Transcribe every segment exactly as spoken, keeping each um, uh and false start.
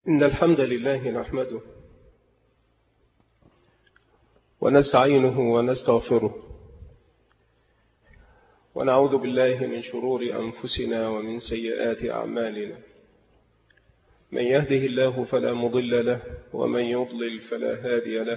إن الحمد لله نحمده ونستعينه ونستغفره ونعوذ بالله من شرور أنفسنا ومن سيئات أعمالنا. من يهده الله فلا مضل له ومن يضلل فلا هادي له،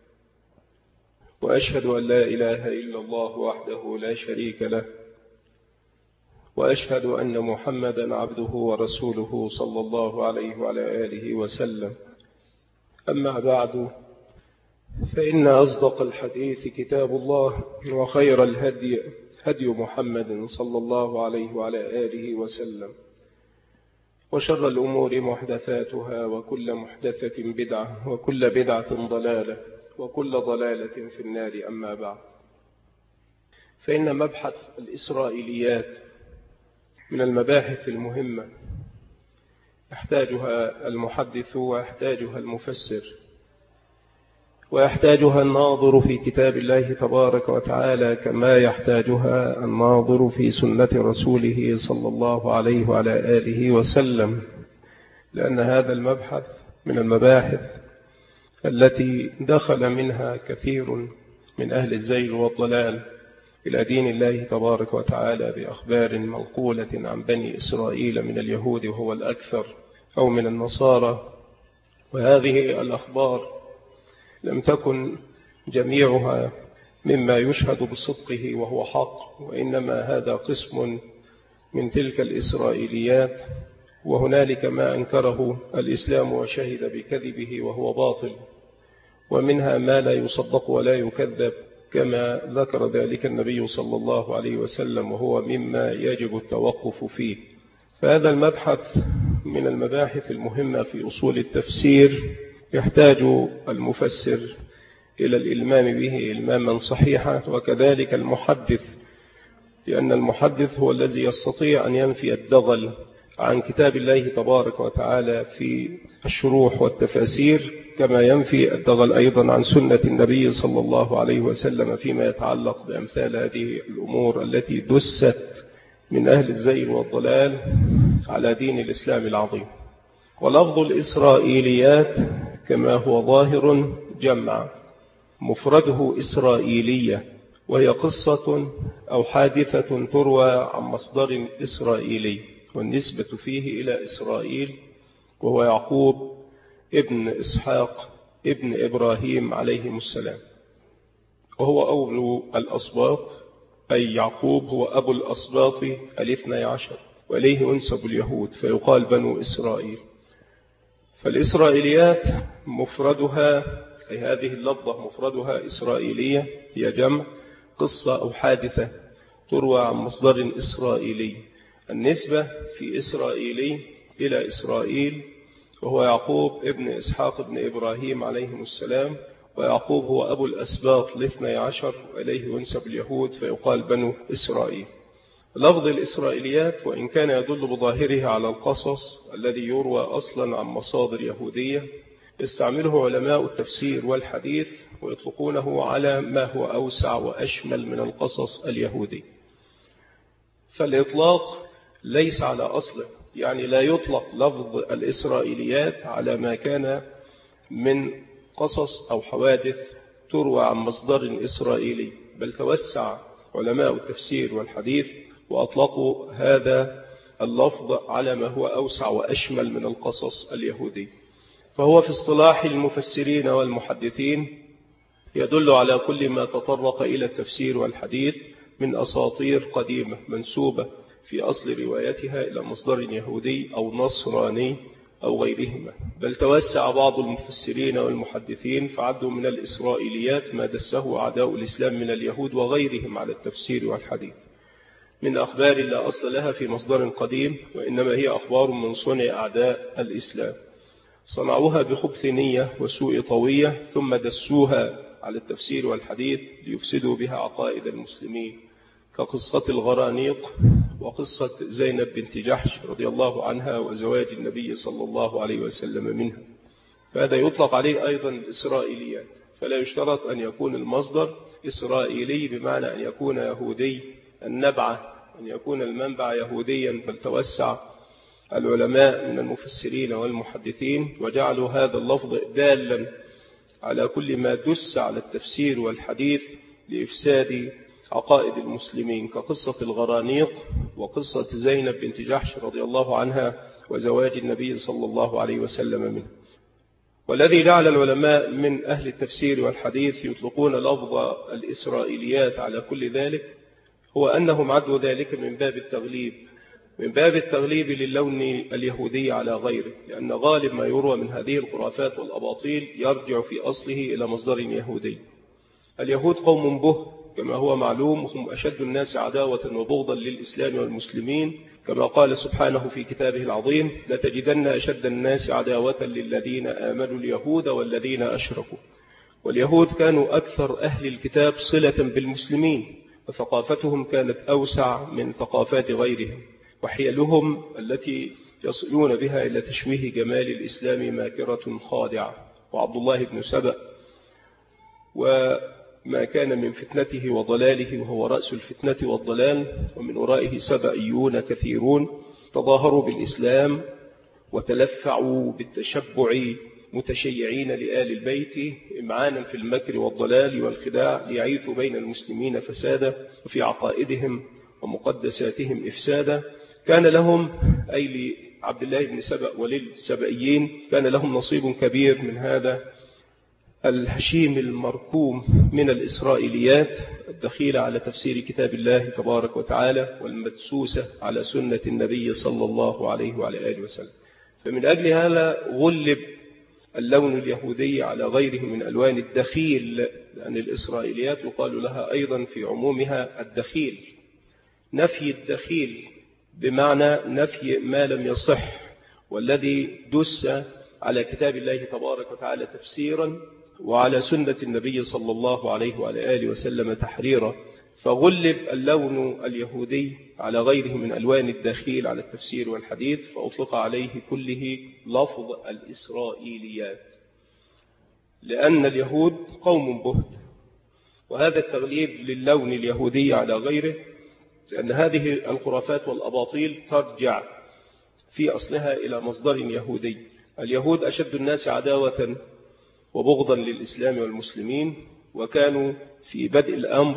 وأشهد أن لا إله إلا الله وحده لا شريك له، وأشهد أن محمدا عبده ورسوله صلى الله عليه وعلى آله وسلم. أما بعد، فإن أصدق الحديث كتاب الله، وخير الهدي هدي محمد صلى الله عليه وعلى آله وسلم، وشر الأمور محدثاتها، وكل محدثة بدعة، وكل بدعة ضلالة، وكل ضلالة في النار. أما بعد، فإن مبحث الإسرائيليات من المباحث المهمة يحتاجها المحدث ويحتاجها المفسر ويحتاجها الناظر في كتاب الله تبارك وتعالى، كما يحتاجها الناظر في سنة رسوله صلى الله عليه وعلى آله وسلم، لأن هذا المبحث من المباحث التي دخل منها كثير من أهل الزيغ والضلال إلى دين الله تبارك وتعالى بأخبار منقولة عن بني إسرائيل من اليهود وهو الأكثر، أو من النصارى. وهذه الأخبار لم تكن جميعها مما يشهد بصدقه وهو حق، وإنما هذا قسم من تلك الإسرائيليات، وهنالك ما أنكره الإسلام وشهد بكذبه وهو باطل، ومنها ما لا يصدق ولا يكذب، كما ذكر ذلك النبي صلى الله عليه وسلم، وهو مما يجب التوقف فيه. فهذا المبحث من المباحث المهمة في أصول التفسير، يحتاج المفسر إلى الإلمام به إلماما صحيحا، وكذلك المحدث، لأن المحدث هو الذي يستطيع أن ينفي الدغل عن كتاب الله تبارك وتعالى في الشروح والتفاسير، كما ينفي الدغل أيضا عن سنة النبي صلى الله عليه وسلم فيما يتعلق بأمثال هذه الأمور التي دست من أهل الزيغ والضلال على دين الإسلام العظيم. ولفظ الإسرائيليات كما هو ظاهر جمع، مفرده إسرائيلية، وهي قصة أو حادثة تروى عن مصدر إسرائيلي، والنسبة فيه إلى إسرائيل، وهو يعقوب ابن إسحاق ابن إبراهيم عليهم السلام، وهو أول الأسباط، أي يعقوب هو أبو الأسباط الاثني عشر، وإليه ينسب اليهود فيقال بنو إسرائيل. فالإسرائيليات مفردها، أي هذه اللفظة مفردها إسرائيلية، هي جمع قصة أو حادثة تروى عن مصدر إسرائيلي. النسبة في إسرائيلي إلى إسرائيل، وهو يعقوب ابن إسحاق ابن إبراهيم عليهم السلام، ويعقوب هو أبو الأسباط الاثني عشر، وإليه ينسب اليهود فيقال بنو إسرائيل. لفظ الإسرائيليات وإن كان يدل بظاهره على القصص الذي يروى أصلا عن مصادر يهودية، يستعمله علماء التفسير والحديث ويطلقونه على ما هو أوسع وأشمل من القصص اليهودي. فالإطلاق ليس على أصله، يعني لا يطلق لفظ الإسرائيليات على ما كان من قصص أو حوادث تروى عن مصدر إسرائيلي، بل توسع علماء التفسير والحديث وأطلقوا هذا اللفظ على ما هو أوسع وأشمل من القصص اليهودي. فهو في اصطلاح المفسرين والمحدثين يدل على كل ما تطرق إلى التفسير والحديث من أساطير قديمة منسوبة في أصل روايتها إلى مصدر يهودي أو نصراني أو غيرهما، بل توسع بعض المفسرين والمحدثين فعدوا من الإسرائيليات ما دسه أعداء الإسلام من اليهود وغيرهم على التفسير والحديث من أخبار لا أصل لها في مصدر قديم، وإنما هي أخبار من صنع أعداء الإسلام، صنعوها بخبث نية وسوء طوية، ثم دسوها على التفسير والحديث ليفسدوا بها عقائد المسلمين، كقصة الغرانيق وقصة زينب بنت جحش رضي الله عنها وزواج النبي صلى الله عليه وسلم منها. فهذا يطلق عليه أيضا الإسرائيليات، فلا يشترط أن يكون المصدر إسرائيلي بمعنى أن يكون يهودي النبعة، أن يكون المنبع يهوديا، بل توسع العلماء من المفسرين والمحدثين، وجعلوا هذا اللفظ دالا على كل ما دس على التفسير والحديث لإفساد عقائد المسلمين، كقصة الغرانيق وقصة زينب بنت جحش رضي الله عنها وزواج النبي صلى الله عليه وسلم منه. والذي جعل العلماء من أهل التفسير والحديث يطلقون لفظ الإسرائيليات على كل ذلك هو أنهم عدوا ذلك من باب التغليب من باب التغليب للون اليهودي على غيره، لأن غالب ما يروى من هذه الخرافات والأباطيل يرجع في أصله إلى مصدر يهودي. اليهود قوم به كما هو معلوم، هم أشد الناس عداوة وبغضا للإسلام والمسلمين، كما قال سبحانه في كتابه العظيم: لتجدن أشد الناس عداوة للذين آمنوا اليهود والذين أشركوا. واليهود كانوا أكثر أهل الكتاب صلة بالمسلمين، وثقافتهم كانت أوسع من ثقافات غيرهم، وحيلهم التي يصلون بها إلى تشويه جمال الإسلام ماكرة خادعة. وعبد الله بن سبأ وما كان من فتنته وضلاله، وهو رأس الفتنة والضلال، ومن ورائه سبأيون كثيرون تظاهروا بالإسلام وتلفعوا بالتشبع متشيعين لآل البيت إمعانا في المكر والضلال والخداع، ليعيثوا بين المسلمين فسادا وفي عقائدهم ومقدساتهم إفسادا. كان لهم أي لعبد الله بن سبأ وللسبأيين كان لهم نصيب كبير من هذا الهشيم المركوم من الإسرائيليات الدخيلة على تفسير كتاب الله تبارك وتعالى، والمدسوسة على سنة النبي صلى الله عليه وعلى آله وسلم. فمن أجل هذا غلب اللون اليهودي على غيره من ألوان الدخيل، لأن الإسرائيليات يقال لها أيضا في عمومها الدخيل، نفي الدخيل بمعنى نفي ما لم يصح، والذي دس على كتاب الله تبارك وتعالى تفسيرا وعلى سنة النبي صلى الله عليه وعلى آله وسلم تحريرا، فغلب اللون اليهودي على غيره من ألوان الدخيل على التفسير والحديث، فأطلق عليه كله لفظ الإسرائيليات، لأن اليهود قوم بهت. وهذا التغليب للون اليهودي على غيره لأن هذه الخرافات والأباطيل ترجع في أصلها إلى مصدر يهودي. اليهود أشد الناس عداوة وبغضا للإسلام والمسلمين، وكانوا في بدء الأمر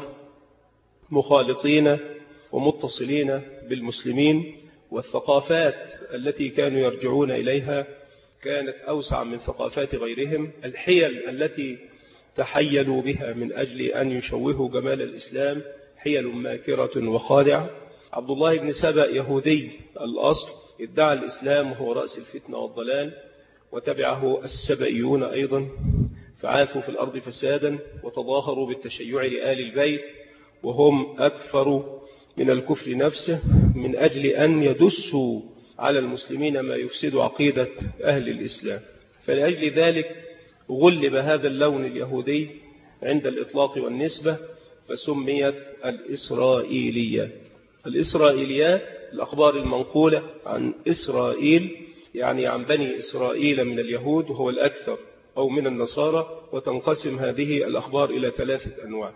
مخالطين ومتصلين بالمسلمين، والثقافات التي كانوا يرجعون إليها كانت أوسع من ثقافات غيرهم. الحيل التي تحيلوا بها من أجل أن يشوهوا جمال الإسلام حيل ماكرة وخادعة. عبد الله بن سبأ يهودي الأصل ادعى الإسلام وهو رأس الفتنة والضلال، وتبعه السبئيون أيضا فعاثوا في الأرض فسادا وتظاهروا بالتشيع لآل البيت، وهم أكثر من الكفر نفسه، من أجل أن يدسوا على المسلمين ما يفسد عقيدة أهل الإسلام. فلأجل ذلك غلب هذا اللون اليهودي عند الإطلاق والنسبة، فسميت الإسرائيليات. الإسرائيليات الأخبار المنقولة عن إسرائيل، يعني عن بني إسرائيل من اليهود وهو الأكثر، أو من النصارى. وتنقسم هذه الأخبار إلى ثلاثة أنواع: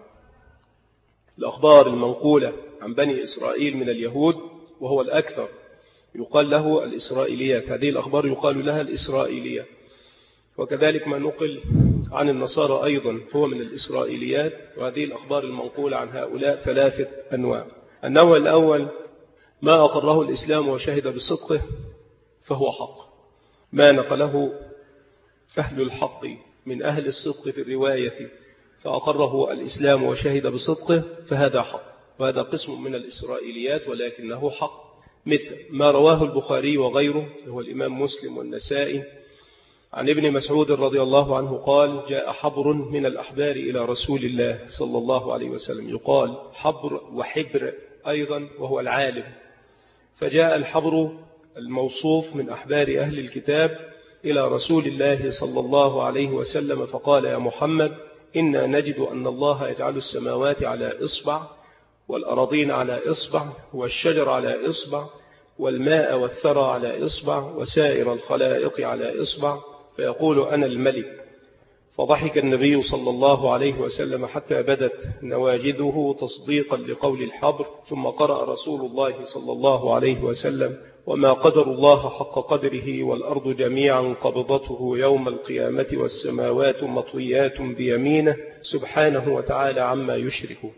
الأخبار المنقولة عن بني إسرائيل من اليهود وهو الأكثر يقال له الإسرائيليات، هذه الأخبار يقال لها الإسرائيليات. وكذلك ما نقل عن النصارى أيضا هو من الإسرائيليات، وهذه الأخبار المنقولة عن هؤلاء ثلاثة أنواع. النوع الأول ما أقره الإسلام وشهد بصدقه فهو حق، ما نقله أهل الحق من أهل الصدق في الرواية فأقره الإسلام وشهد بصدقه فهذا حق، وهذا قسم من الإسرائيليات ولكنه حق، مثل ما رواه البخاري وغيره هو الإمام مسلم والنسائي عن ابن مسعود رضي الله عنه قال: جاء حبر من الأحبار إلى رسول الله صلى الله عليه وسلم، يقال حبر وحبر أيضا وهو العالم. فجاء الحبر الموصوف من أحبار أهل الكتاب إلى رسول الله صلى الله عليه وسلم فقال: يا محمد، إنا نجد أن الله يجعل السماوات على إصبع، والأراضين على إصبع، والشجر على إصبع، والماء والثرى على إصبع، وسائر الخلائق على إصبع، فيقول أنا الملك. فضحك النبي صلى الله عليه وسلم حتى بدت نواجذه تصديقا لقول الحبر، ثم قرأ رسول الله صلى الله عليه وسلم: وما قدر الله حق قدره والأرض جميعا قبضته يوم القيامة والسماوات مطويات بيمينه سبحانه وتعالى عما يشركون.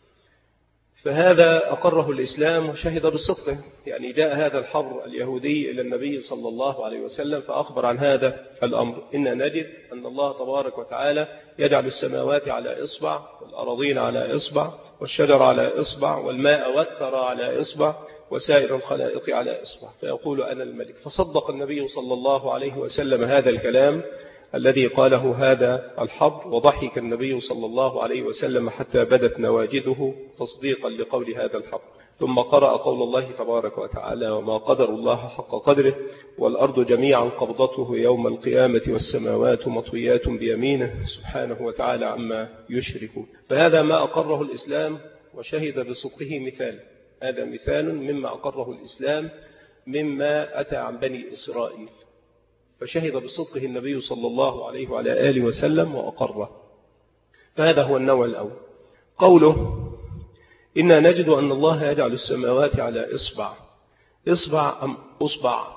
فهذا أقره الإسلام وشهد بصدقه. يعني جاء هذا الحبر اليهودي إلى النبي صلى الله عليه وسلم فأخبر عن هذا الأمر: إن نجد أن الله تبارك وتعالى يجعل السماوات على إصبع، والأراضين على إصبع، والشجر على إصبع، والماء والثرى على إصبع، وسائر الخلائق على إصبع، فيقول أنا الملك. فصدق النبي صلى الله عليه وسلم هذا الكلام الذي قاله هذا الحبر، وضحك النبي صلى الله عليه وسلم حتى بدت نواجذه تصديقا لقول هذا الحبر. ثم قرأ قول الله تبارك وتعالى: وما قدر الله حق قدره والأرض جميعا قبضته يوم القيامة والسماوات مطويات بيمينه سبحانه وتعالى عما يشركون. فهذا ما أقره الإسلام وشهد بصدقه. مثال، هذا مثال مما أقره الإسلام مما أتى عن بني إسرائيل، فشهد بصدقه النبي صلى الله عليه وعلى آله وسلم وأقره. فهذا هو النوع الأول. قوله: إنا نجد أن الله يجعل السماوات على إصبع. إصبع أم أصبع؟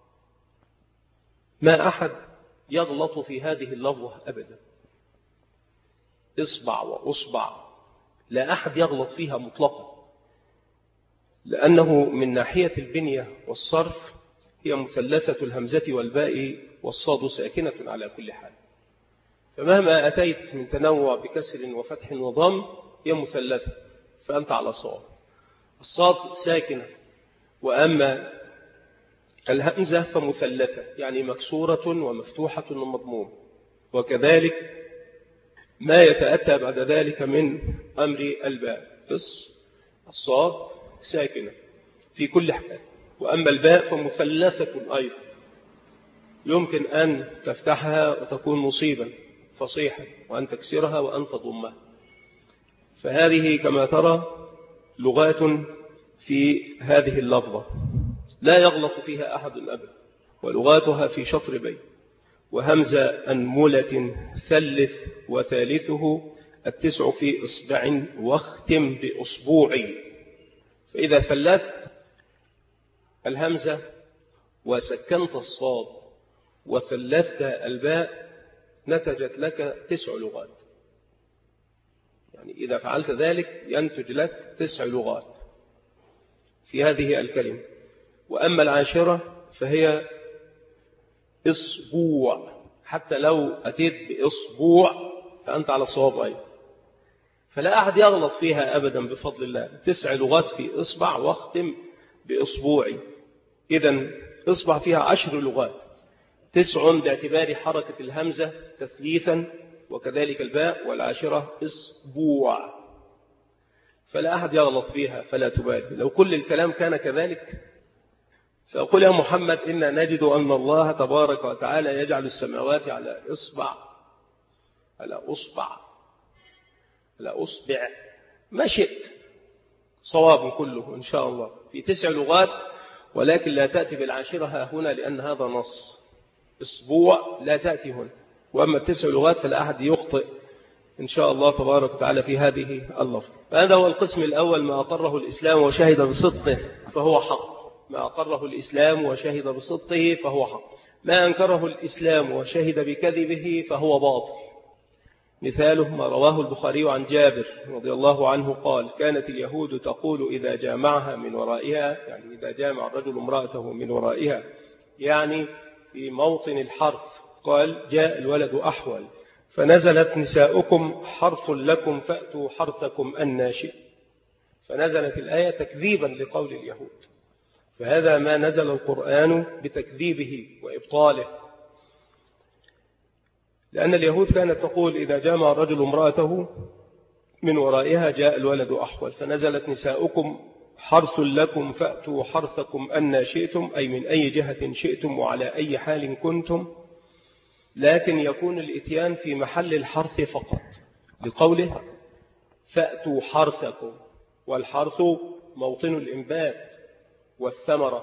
ما أحد يغلط في هذه اللفظة أبدا. إصبع وأصبع لا أحد يغلط فيها مطلقا، لأنه من ناحية البنية والصرف هي مثلثة الهمزة والباء والصاد ساكنة على كل حال، فمهما أتيت من تنوع بكسر وفتح وضم هي مثلثة، فأنت على صاد. الصاد ساكنة، وأما الهمزة فمثلثة، يعني مكسورة ومفتوحة ومضمومة. وكذلك ما يتأتى بعد ذلك من أمر الباء، الصاد ساكنة في كل حال، وأما الباء فمثلثة أيضا، يمكن أن تفتحها وتكون مصيبا فصيحا، وأن تكسرها وأن تضمها. فهذه كما ترى لغات في هذه اللفظة لا يغلط فيها أحد أبدا، ولغاتها في شطر بيت. وهمزة أنملة ثلث وثالثه التسع في إصبع واختم بأصبوعي. فإذا ثلثت الهمزة وسكنت الصاد وثلثت الباء نتجت لك تسع لغات. يعني إذا فعلت ذلك ينتج لك تسع لغات في هذه الكلمة. وأما العاشرة فهي إصبوع، حتى لو أتيت بإصبوع فأنت على الصواب أيضا، فلا أحد يغلط فيها أبدا بفضل الله. تسع لغات في إصبع واختم بإصبوعي. إذن إصبع فيها عشر لغات، تسع باعتبار حركة الهمزة تثليثا، وكذلك الباء، والعاشرة إصبوع، فلا أحد يغلط فيها فلا تبالي. لو كل الكلام كان كذلك فأقول يا محمد إنا نجد أن الله تبارك وتعالى يجعل السماوات على إصبع، على أصبع، على أصبع، ما شئت، صواب كله إن شاء الله في تسع لغات، ولكن لا تأتي بالعاشرة ها هنا لأن هذا نص. أسبوع لا تأتي هنا. وأما التسع لغات فلا أحد يخطئ إن شاء الله تبارك وتعالى في هذه اللفظة. فهذا هو القسم الأول، ما أقره الإسلام وشهد بصدقه فهو حق. ما أقره الإسلام وشهد بصدقه فهو حق. ما أنكره الإسلام وشهد بكذبه فهو باطل. مثاله ما رواه البخاري عن جابر رضي الله عنه قال: كانت اليهود تقول إذا جامعها من ورائها، يعني إذا جامع الرجل امرأته من ورائها، يعني في موطن الحرث، قال: جاء الولد أحول، فنزلت نساؤكم حرث لكم فأتوا حرثكم أنى شئتم. فنزلت الآية تكذيبا لقول اليهود. فهذا ما نزل القرآن بتكذيبه وإبطاله، لأن اليهود كانت تقول إذا جامع الرجل امرأته من ورائها جاء الولد أحول، فنزلت نساؤكم حرث لكم فأتوا حرثكم أنى شئتم، أي من أي جهة شئتم وعلى أي حال كنتم، لكن يكون الإتيان في محل الحرث فقط لقوله فأتوا حرثكم، والحرث موطن الإنبات والثمرة،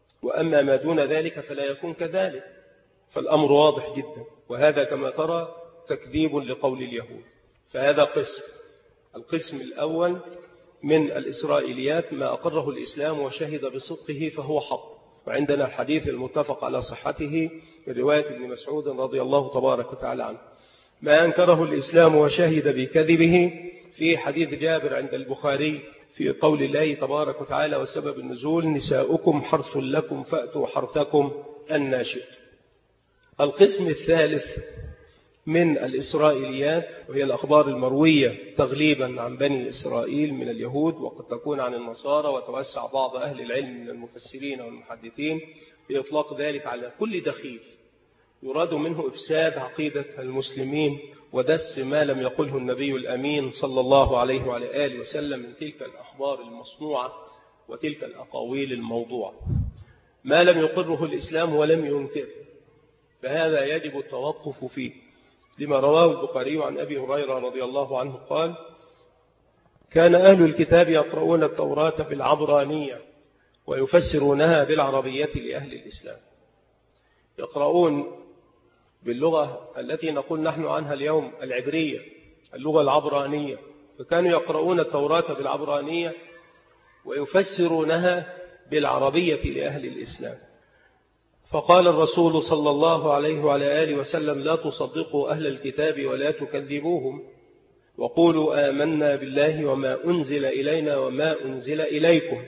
وأما ما دون ذلك فلا يكون كذلك. فالأمر واضح جدا، وهذا كما ترى تكذيب لقول اليهود. فهذا قسم. القسم الأول من الإسرائيليات ما أقره الإسلام وشهد بصدقه فهو حق، وعندنا الحديث المتفق على صحته برواية ابن مسعود رضي الله تبارك وتعالى عنه. ما أنكره الإسلام وشهد بكذبه في حديث جابر عند البخاري في قول الله تبارك وتعالى وسبب النزول نساؤكم حرث لكم فأتوا حرثكم أن شئتم. القسم الثالث من الإسرائيليات وهي الأخبار المروية تغليبا عن بني إسرائيل من اليهود، وقد تكون عن النصارى، وتوسع بعض أهل العلم من المفسرين والمحدثين بإطلاق ذلك على كل دخيل يراد منه إفساد عقيدة المسلمين ودس ما لم يقله النبي الأمين صلى الله عليه وعلى آله وسلم من تلك الأخبار المصنوعة وتلك الأقاويل الموضوعة. ما لم يقره الإسلام ولم ينكره فهذا يجب التوقف فيه، لما رواه البخاري عن أبي هريرة رضي الله عنه قال: كان أهل الكتاب يقرؤون التوراة بالعبرانية ويفسرونها بالعربية لأهل الإسلام. يقرؤون باللغة التي نقول نحن عنها اليوم العبرية، اللغة العبرانية، فكانوا يقرؤون التوراة بالعبرانية ويفسرونها بالعربية لأهل الإسلام. فقال الرسول صلى الله عليه وعلى آله وسلم: لا تصدقوا أهل الكتاب ولا تكذبوهم، وقولوا آمنا بالله وما أنزل إلينا وما أنزل إليكم،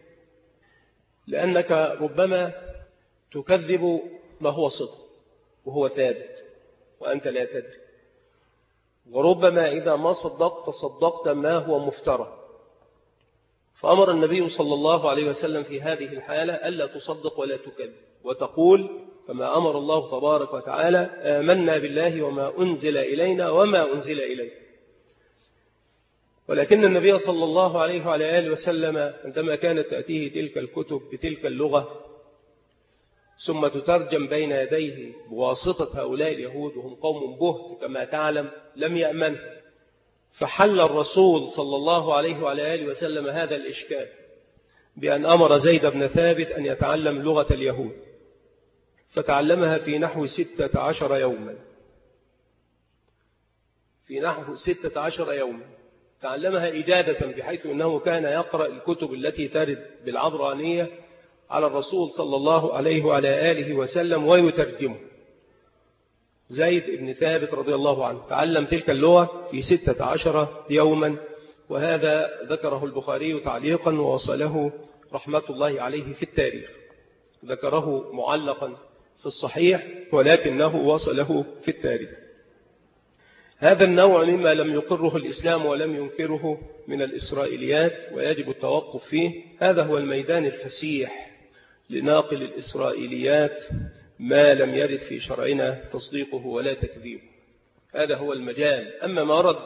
لأنك ربما تكذب ما هو صدق وهو ثابت وأنت لا تدري، وربما إذا ما صدقت صدقت ما هو مفترى. فأمر النبي صلى الله عليه وسلم في هذه الحالة ألا تصدق ولا تكذب، وتقول كما أمر الله تبارك وتعالى: آمنا بالله وما أنزل إلينا وما أنزل إليكم. ولكن النبي صلى الله عليه وعلى آله وسلم عندما كانت تأتيه تلك الكتب بتلك اللغة ثم تترجم بين يديه بواسطة هؤلاء اليهود وهم قوم بهت كما تعلم لم يأمن، فحل الرسول صلى الله عليه وعلى آله وسلم هذا الإشكال بأن أمر زيد بن ثابت أن يتعلم لغة اليهود، فتعلمها في نحو ستة عشر يوما في نحو ستة عشر يوما تعلمها إجادة، بحيث أنه كان يقرأ الكتب التي ترد بالعبرانية على الرسول صلى الله عليه وعلى آله وسلم ويترجمه. زيد بن ثابت رضي الله عنه تعلم تلك اللغة في ستة عشر يوما، وهذا ذكره البخاري تعليقا ووصله رحمة الله عليه في التاريخ، ذكره معلقا في الصحيح ولكنه وصله في التاريخ. هذا النوع مما لم يقره الإسلام ولم ينكره من الإسرائيليات ويجب التوقف فيه. هذا هو الميدان الفسيح لناقل الإسرائيليات ما لم يرد في شرعنا تصديقه ولا تكذيبه، هذا هو المجال. أما ما ورد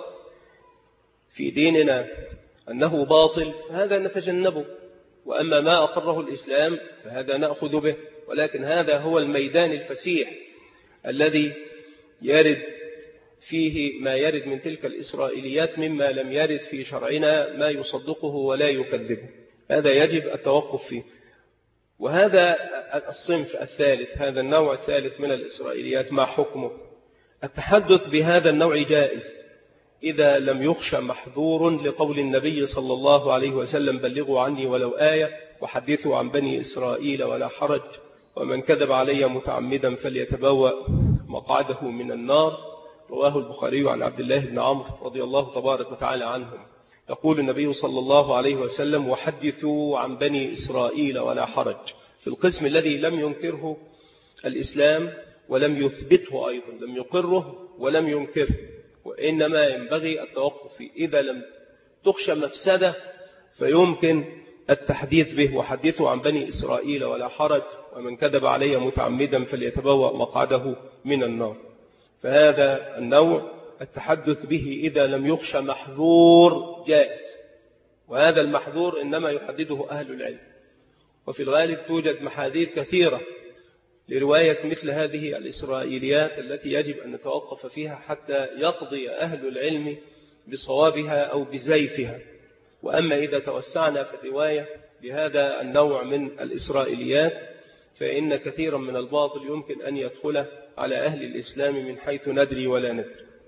في ديننا أنه باطل فهذا نتجنبه، وأما ما أقره الإسلام فهذا نأخذ به، ولكن هذا هو الميدان الفسيح الذي يرد فيه ما يرد من تلك الإسرائيليات مما لم يرد في شرعنا ما يصدقه ولا يكذبه، هذا يجب التوقف فيه. وهذا الصنف الثالث، هذا النوع الثالث من الإسرائيليات ما حكمه؟ التحدث بهذا النوع جائز إذا لم يخشى محذور لقول النبي صلى الله عليه وسلم: بلغوا عني ولو آية وحدثوا عن بني إسرائيل ولا حرج، ومن كذب علي متعمدا فليتبوأ مقعده من النار. رواه البخاري عن عبد الله بن عمرو رضي الله تبارك وتعالى عنهم. يقول النبي صلى الله عليه وسلم: وحدثوا عن بني إسرائيل ولا حرج، في القسم الذي لم ينكره الإسلام ولم يثبته أيضا، لم يقره ولم ينكره، وإنما ينبغي التوقف فيه. إذا لم تخشى مفسدة فيمكن التحديث به: وحدثوا عن بني إسرائيل ولا حرج، ومن كذب علي متعمدا فليتبوأ مقعده من النار. فهذا النوع التحدث به إذا لم يخشى محذور جائز، وهذا المحذور إنما يحدده أهل العلم، وفي الغالب توجد محاذير كثيرة لرواية مثل هذه الإسرائيليات التي يجب أن نتوقف فيها حتى يقضي أهل العلم بصوابها أو بزيفها. وأما إذا توسعنا في الرواية لهذا النوع من الإسرائيليات فإن كثيرا من الباطل يمكن أن يدخل على أهل الإسلام من حيث ندري ولا ندري.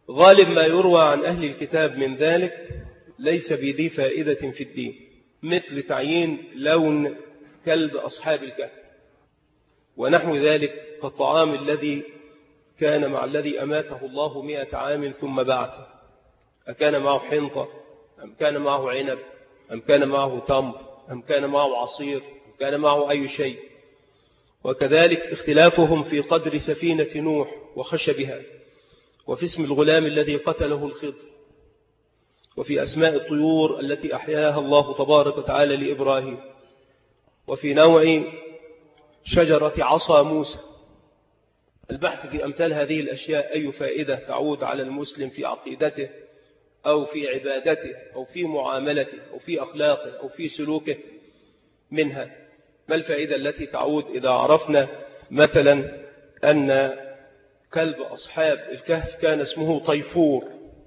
غالب ما يروى عن أهل الكتاب من ذلك ليس بذي فائدة في الدين، مثل تعيين لون كلب أصحاب الكهف ونحو ذلك، كالطعام الذي كان مع الذي أماته الله مئة عام ثم بعثه، أكان معه حنطة أم كان معه عنب أم كان معه تمر أم كان معه عصير أم كان معه أي شيء. وكذلك اختلافهم في قدر سفينة نوح وخشبها، وفي اسم الغلام الذي قتله الخضر، وفي أسماء الطيور التي أحياها الله تبارك وتعالى لإبراهيم، وفي نوع شجرة عصا موسى. البحث في أمثال هذه الأشياء أي فائدة تعود على المسلم في عقيدته أو في عبادته أو في معاملته أو في أخلاقه أو في سلوكه منها؟ ما الفائدة التي تعود إذا عرفنا مثلا أن كلب أصحاب الكهف كان اسمه طيفور،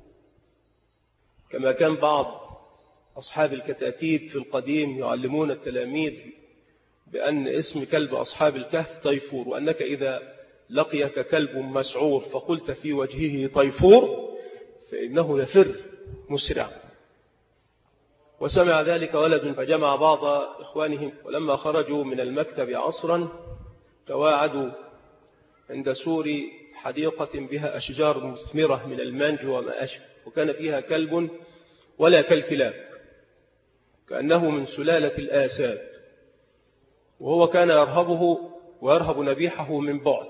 كما كان بعض أصحاب الكتاتيب في القديم يعلمون التلاميذ بأن اسم كلب أصحاب الكهف طيفور، وأنك إذا لقيك كلب مسعور فقلت في وجهه طيفور فإنه يفر مسرع. وسمع ذلك ولد فجمع بعض إخوانهم، ولما خرجوا من المكتب عصرا تواعدوا عند سور حديقة بها أشجار مثمرة من المانج وما أشبه، وكان فيها كلب ولا كالكلاب، كأنه من سلالة الآساد، وهو كان يرهبه ويرهب نبيحه من بعد،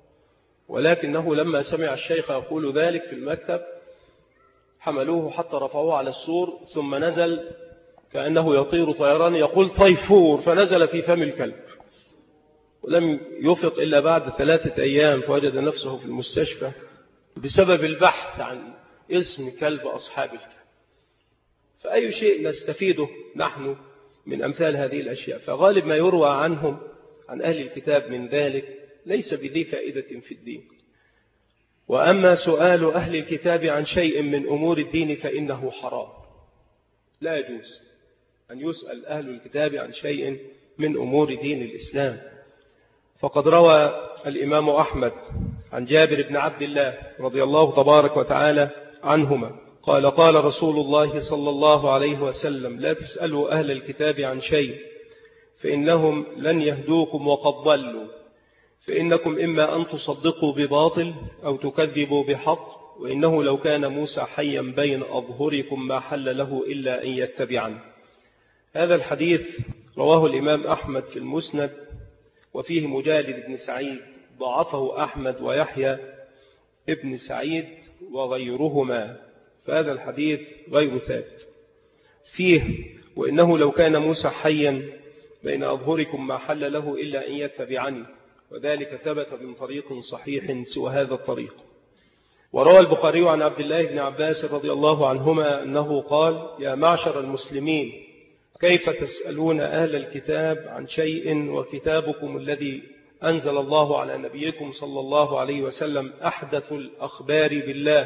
ولكنه لما سمع الشيخ يقول ذلك في المكتب حملوه حتى رفعوه على السور، ثم نزل كأنه يطير طيران يقول طيفور، فنزل في فم الكلب، ولم يفق إلا بعد ثلاثة أيام فوجد نفسه في المستشفى بسبب البحث عن اسم كلب أصحاب الكهف. فأي شيء نستفيده نحن من أمثال هذه الأشياء؟ فغالب ما يروى عنهم عن أهل الكتاب من ذلك ليس بذي فائدة في الدين. وأما سؤال أهل الكتاب عن شيء من أمور الدين فإنه حرام، لا يجوز أن يسأل أهل الكتاب عن شيء من أمور دين الإسلام. فقد روى الإمام أحمد عن جابر بن عبد الله رضي الله تبارك وتعالى عنهما قال قال رسول الله صلى الله عليه وسلم: لا تسألوا أهل الكتاب عن شيء فإنهم لن يهدوكم وقد ضلوا، فإنكم إما أن تصدقوا بباطل أو تكذبوا بحق، وإنه لو كان موسى حيا بين أظهركم ما حل له إلا أن يتبعن. هذا الحديث رواه الإمام أحمد في المسند، وفيه مجالد بن سعيد ضعفه أحمد ويحيى ابن سعيد وغيرهما، فهذا الحديث غير ثابت. فيه وإنه لو كان موسى حيا بين أظهركم ما حل له إلا أن يتبعني، وذلك ثبت من طريق صحيح سوى هذا الطريق. وروى البخاري عن عبد الله بن عباس رضي الله عنهما أنه قال: يا معشر المسلمين، كيف تسألون أهل الكتاب عن شيء وكتابكم الذي أنزل الله على نبيكم صلى الله عليه وسلم أحدث الأخبار بالله،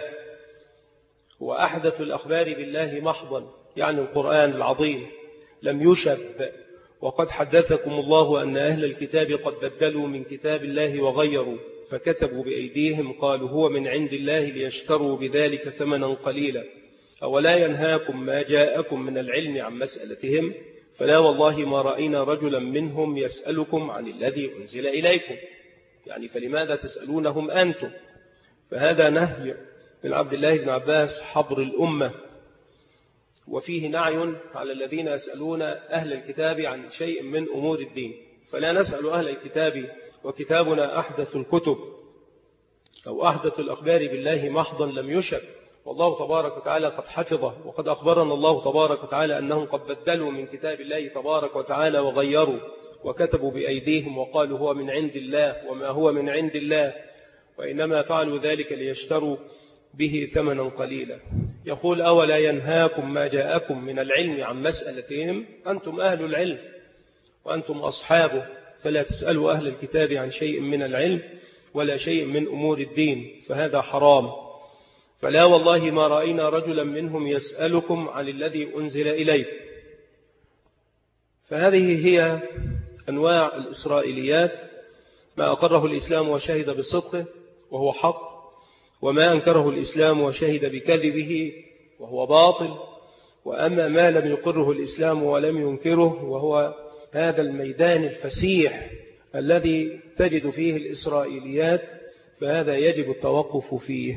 وأحدث الأخبار بالله محضا، يعني القرآن العظيم، لم يشب، وقد حدثكم الله أن أهل الكتاب قد بدلوا من كتاب الله وغيروا، فكتبوا بأيديهم قالوا هو من عند الله ليشتروا بذلك ثمنا قليلا، أولا ينهاكم ما جاءكم من العلم عن مسألتهم؟ فلا والله ما رأينا رجلا منهم يسألكم عن الذي أنزل إليكم، يعني فلماذا تسألونهم أنتم؟ فهذا نهي من عبد الله بن عباس حبر الأمة، وفيه نعي على الذين يسألون أهل الكتاب عن شيء من أمور الدين. فلا نسأل أهل الكتاب وكتابنا أحدث الكتب أو أحدث الأخبار بالله محضا لم يشب، والله تبارك وتعالى قد حفظه، وقد أخبرنا الله تبارك وتعالى أنهم قد بدلوا من كتاب الله تبارك وتعالى وغيروا وكتبوا بأيديهم وقالوا هو من عند الله وما هو من عند الله، وإنما فعلوا ذلك ليشتروا به ثمنا قليلا. يقول: أولا ينهاكم ما جاءكم من العلم عن مسألتهم؟ أنتم أهل العلم وأنتم أصحابه، فلا تسألوا أهل الكتاب عن شيء من العلم ولا شيء من أمور الدين، فهذا حرام. فلا والله ما رأينا رجلا منهم يسألكم عن الذي أنزل إليه. فهذه هي أنواع الإسرائيليات، ما أقره الإسلام وشهد بصدقه وهو حق، وما أنكره الإسلام وشهد بكذبه وهو باطل، وأما ما لم يقره الإسلام ولم ينكره وهو هذا الميدان الفسيح الذي تجد فيه الإسرائيليات، فهذا يجب التوقف فيه.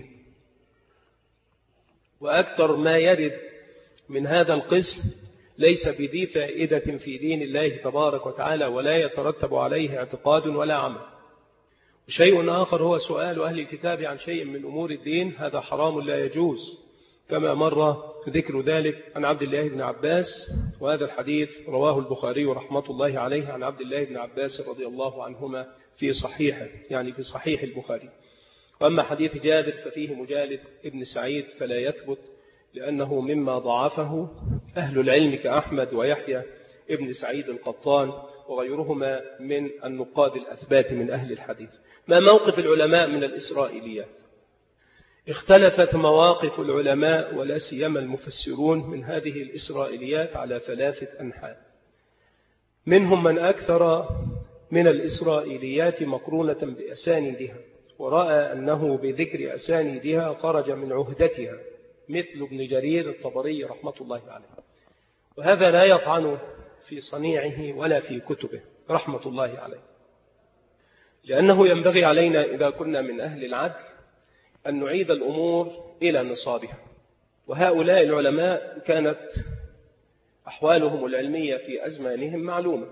وأكثر ما يرد من هذا القسم ليس بذي فائدة في دين الله تبارك وتعالى، ولا يترتب عليه اعتقاد ولا عمل. شيء آخر هو سؤال أهل الكتاب عن شيء من أمور الدين، هذا حرام لا يجوز، كما مر ذكر ذلك عن عبد الله بن عباس، وهذا الحديث رواه البخاري رحمة الله عليه عن عبد الله بن عباس رضي الله عنهما في صحيحه، يعني في صحيح البخاري. وأما حديث جابر ففيه مجالد ابن سعيد فلا يثبت، لأنه مما ضعفه أهل العلم كأحمد ويحيى ابن سعيد القطان وغيرهما من النقاد الأثبات من أهل الحديث. ما موقف العلماء من الإسرائيليات؟ اختلفت مواقف العلماء ولا سيما المفسرون من هذه الإسرائيليات على ثلاثة أنحاء. منهم من أكثر من الإسرائيليات مقرونة بأسانيدها، ورأى أنه بذكر أسانيدها خرج من عهدتها، مثل ابن جرير الطبري رحمة الله عليه، وهذا لا يطعن في صنيعه ولا في كتبه رحمة الله عليه، لأنه ينبغي علينا إذا كنا من أهل العدل أن نعيد الأمور إلى نصابها. وهؤلاء العلماء كانت أحوالهم العلمية في أزمانهم معلومة،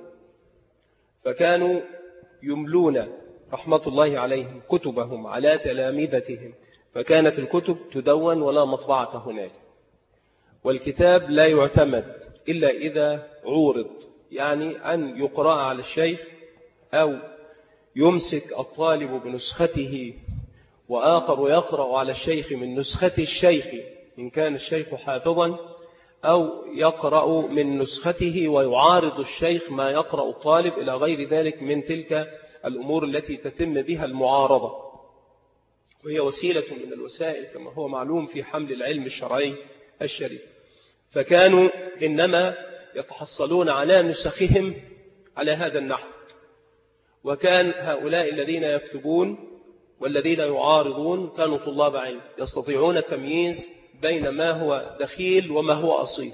فكانوا يملون رحمة الله عليهم كتبهم على تلامذتهم، فكانت الكتب تدون ولا مطبعة هناك، والكتاب لا يعتمد إلا إذا عورض، يعني أن يقرأ على الشيخ أو يمسك الطالب بنسخته وآخر يقرأ على الشيخ من نسخة الشيخ إن كان الشيخ حافظا، أو يقرأ من نسخته ويعارض الشيخ ما يقرأ الطالب، إلى غير ذلك من تلك الأمور التي تتم بها المعارضة، وهي وسيلة من الوسائل كما هو معلوم في حمل العلم الشرعي الشريف. فكانوا إنما يتحصلون على نسخهم على هذا النحو، وكان هؤلاء الذين يكتبون والذين يعارضون كانوا طلاب علم يستطيعون التمييز بين ما هو دخيل وما هو أصيل،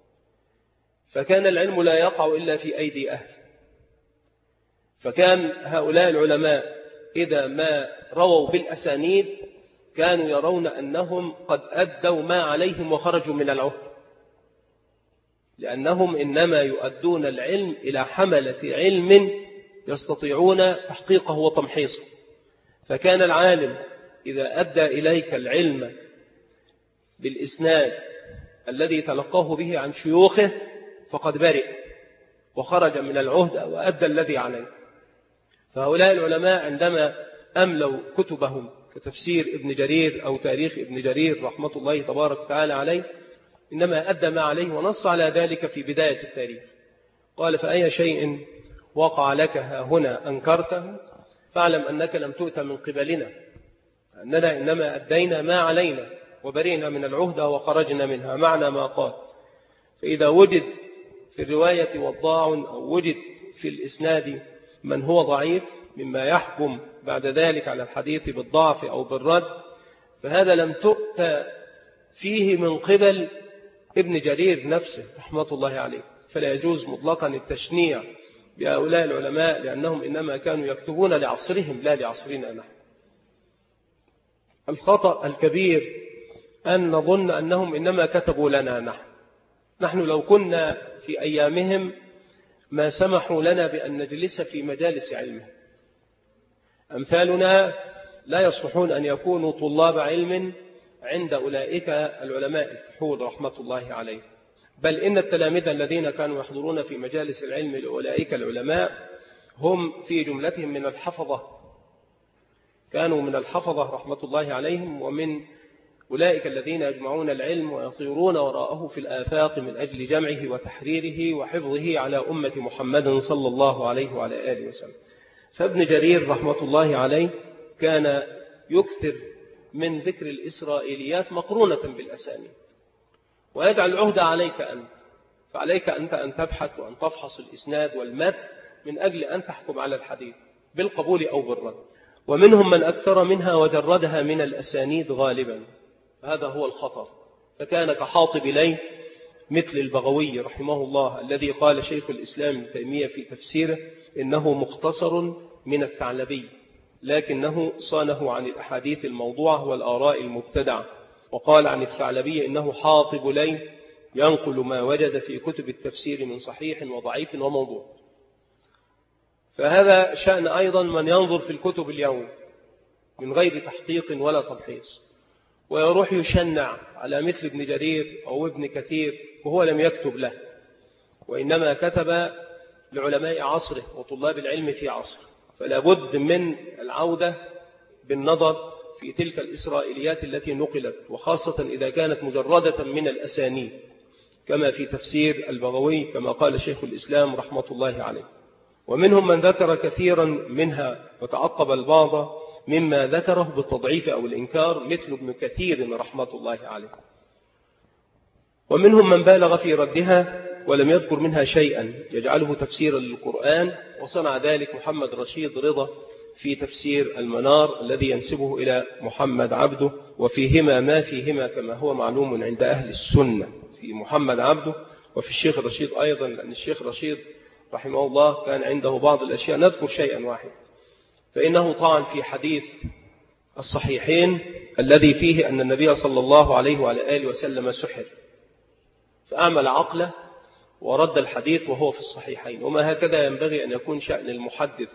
فكان العلم لا يقع إلا في أيدي أهل. فكان هؤلاء العلماء إذا ما رووا بالأسانيد كانوا يرون أنهم قد أدوا ما عليهم وخرجوا من العهد، لأنهم إنما يؤدون العلم إلى حملة علم يستطيعون تحقيقه وتمحيصه. فكان العالم إذا أدى إليك العلم بالإسناد الذي تلقاه به عن شيوخه فقد برئ وخرج من العهد وأدى الذي عليه. فهؤلاء العلماء عندما أملوا كتبهم كتفسير ابن جرير أو تاريخ ابن جرير رحمة الله تبارك وتعالى عليه إنما أدى ما عليه ونص على ذلك في بداية التاريخ. قال: فأي شيء وقع لك ها هنا أنكرته فاعلم أنك لم تؤت من قبلنا، أننا إنما أدينا ما علينا وبرئنا من العهدة وخرجنا منها، معنى ما قال. فإذا وجد في الرواية وضاع أو وجد في الإسناد من هو ضعيف مما يحكم بعد ذلك على الحديث بالضعف أو بالرد، فهذا لم تؤت فيه من قبل ابن جرير نفسه رحمة الله عليه. فلا يجوز مطلقا التشنيع بهؤلاء العلماء، لأنهم إنما كانوا يكتبون لعصرهم لا لعصرنا نحن. الخطأ الكبير أن نظن أنهم إنما كتبوا لنا نحن. نحن لو كنا في أيامهم ما سمحوا لنا بأن نجلس في مجالس علمه. أمثالنا لا يصلحون أن يكونوا طلاب علم عند أولئك العلماء الفحول رحمة الله عليه، بل إن التلامذة الذين كانوا يحضرون في مجالس العلم لأولئك العلماء هم في جملتهم من الحفظة، كانوا من الحفظة رحمة الله عليهم، ومن أولئك الذين يجمعون العلم ويطيرون وراءه في الآفاق من أجل جمعه وتحريره وحفظه على أمة محمد صلى الله عليه وعلى آله وسلم. فابن جرير رحمة الله عليه كان يكثر من ذكر الإسرائيليات مقرونة بالأسانيد، ويجعل العهد عليك أنت، فعليك أنت أن تبحث وأن تفحص الإسناد والمتن من أجل أن تحكم على الحديث بالقبول أو بالرد. ومنهم من أكثر منها وجردها من الأسانيد غالبا، هذا هو الخطر. فكان كحاطب لي مثل البغوي رحمه الله الذي قال شيخ الإسلام ابن تيمية في تفسيره إنه مختصر من الثعلبي، لكنه صانه عن الأحاديث الموضوعة والآراء المبتدعة. وقال عن الثعلبي إنه حاطب لي ينقل ما وجد في كتب التفسير من صحيح وضعيف وموضوع. فهذا شأن أيضا من ينظر في الكتب اليوم من غير تحقيق ولا تمحيص، ويروح يشنع على مثل ابن جرير أو ابن كثير وهو لم يكتب له، وإنما كتب لعلماء عصره وطلاب العلم في عصره. فلا بد من العودة بالنظر في تلك الإسرائيليات التي نقلت، وخاصة إذا كانت مجردة من الأسانيد كما في تفسير البغوي كما قال شيخ الإسلام رحمة الله عليه. ومنهم من ذكر كثيرا منها وتعقب البعض مما ذكره بالتضعيف أو الإنكار مثل ابن كثير رحمة الله عليه. ومنهم من بالغ في ردها ولم يذكر منها شيئا يجعله تفسيرا للقرآن، وصنع ذلك محمد رشيد رضا في تفسير المنار الذي ينسبه إلى محمد عبده، وفيهما ما فيهما كما هو معلوم عند أهل السنة في محمد عبده وفي الشيخ رشيد أيضا، لأن الشيخ رشيد رحمه الله كان عنده بعض الأشياء. نذكر شيئا واحد، فإنه طعن في حديث الصحيحين الذي فيه أن النبي صلى الله عليه وعلى آله وسلم سحر، فأعمل عقله ورد الحديث وهو في الصحيحين. وما هكذا ينبغي أن يكون شأن المحدث،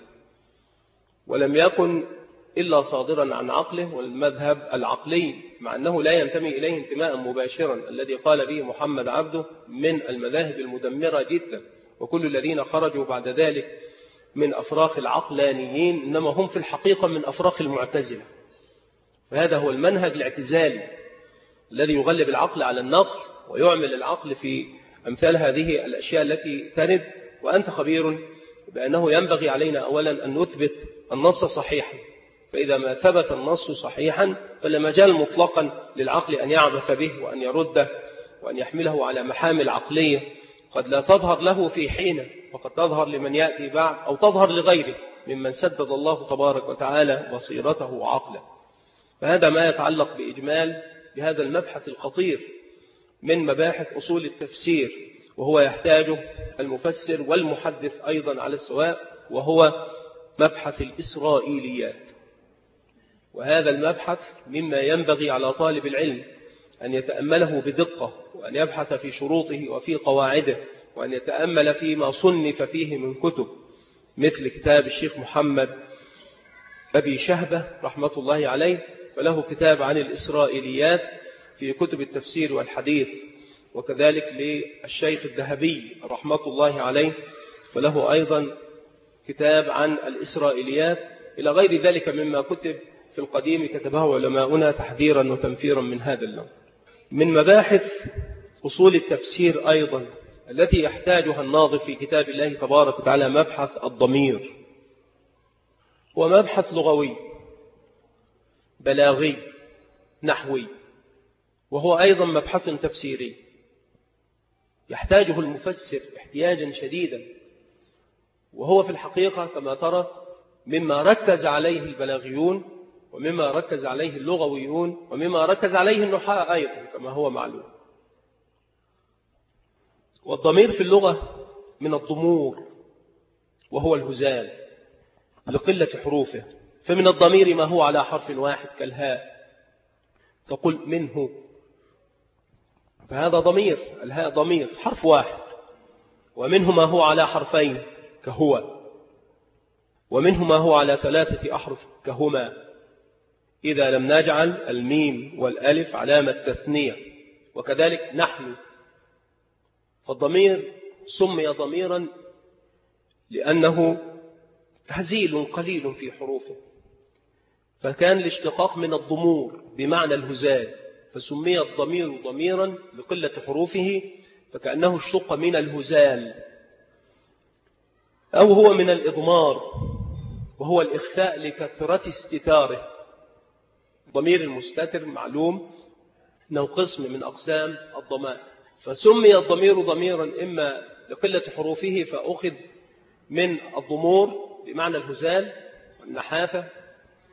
ولم يكن إلا صادرا عن عقله والمذهب العقلي، مع أنه لا ينتمي إليه انتماء مباشرا الذي قال به محمد عبده من المذاهب المدمرة جدا. وكل الذين خرجوا بعد ذلك من أفراخ العقلانيين إنما هم في الحقيقة من أفراخ المعتزلة. فهذا هو المنهج الاعتزالي الذي يغلب العقل على النقل ويعمل العقل في أمثال هذه الأشياء التي ترد. وأنت خبير بأنه ينبغي علينا أولا أن نثبت النص صحيحا، فإذا ما ثبت النص صحيحا فلا مجال مطلقا للعقل أن يعبث به وأن يرده وأن يحمله على محامل عقلية قد لا تظهر له في حين، وقد تظهر لمن يأتي بعد أو تظهر لغيره ممن سدد الله تبارك وتعالى بصيرته وعقله. فهذا ما يتعلق بإجمال بهذا المبحث الخطير من مباحث أصول التفسير، وهو يحتاج المفسر والمحدث أيضا على السواء، وهو مبحث الإسرائيليات. وهذا المبحث مما ينبغي على طالب العلم أن يتأمله بدقة، وأن يبحث في شروطه وفي قواعده، وأن يتأمل فيما صنف فيه من كتب مثل كتاب الشيخ محمد أبي شهبة رحمة الله عليه، فله كتاب عن الإسرائيليات في كتب التفسير والحديث، وكذلك للشيخ الذهبي رحمة الله عليه فله أيضا كتاب عن الإسرائيليات، إلى غير ذلك مما كتب في القديم كتبه علماؤنا تحذيرا وتنفيرا من هذا اللون. من مباحث أصول التفسير أيضا التي يحتاجها الناظر في كتاب الله تبارك وتعالى مبحث الضمير، ومبحث لغوي بلاغي نحوي، وهو أيضا مبحث تفسيري يحتاجه المفسر احتياجا شديدا، وهو في الحقيقة كما ترى مما ركز عليه البلاغيون ومما ركز عليه اللغويون ومما ركز عليه النحاة أيضا كما هو معلوم. والضمير في اللغة من الضمور وهو الهزال لقلة حروفه، فمن الضمير ما هو على حرف واحد كالهاء، تقول منه، فهذا ضمير، الهاء ضمير حرف واحد. ومنه ما هو على حرفين كهو، ومنه ما هو على ثلاثة أحرف كهما إذا لم نجعل الميم والألف علامة تثنية، وكذلك نحن. فالضمير سمي ضميرا لأنه هزيل قليل في حروفه، فكان الاشتقاق من الضمور بمعنى الهزال، فسمي الضمير ضميرا لقلة حروفه، فكأنه اشتق من الهزال. أو هو من الإضمار وهو الإخفاء لكثرة استتاره. ضمير المستتر معلوم أنه قسم من أقسام الضمائر، فسمي الضمير ضميرا إما لقلة حروفه فأخذ من الضمور بمعنى الهزال والنحافة،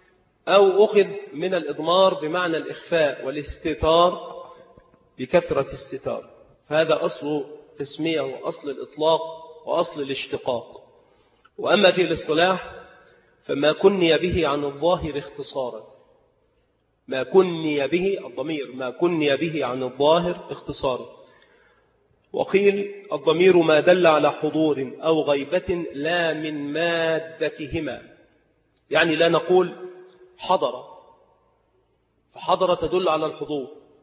أو أخذ من الإضمار بمعنى الإخفاء والاستتار بكثرة الستار. فهذا أصل تسمية وأصل الإطلاق وأصل الاشتقاق. وأما في الاصطلاح فما كني به عن الظاهر اختصارا، ما كني به الضمير ما كني به عن الظاهر اختصارا. وقيل الضمير ما دل على حضور أو غيبة لا من مادتهما، يعني لا نقول حضر، فحضر تدل على الحضور،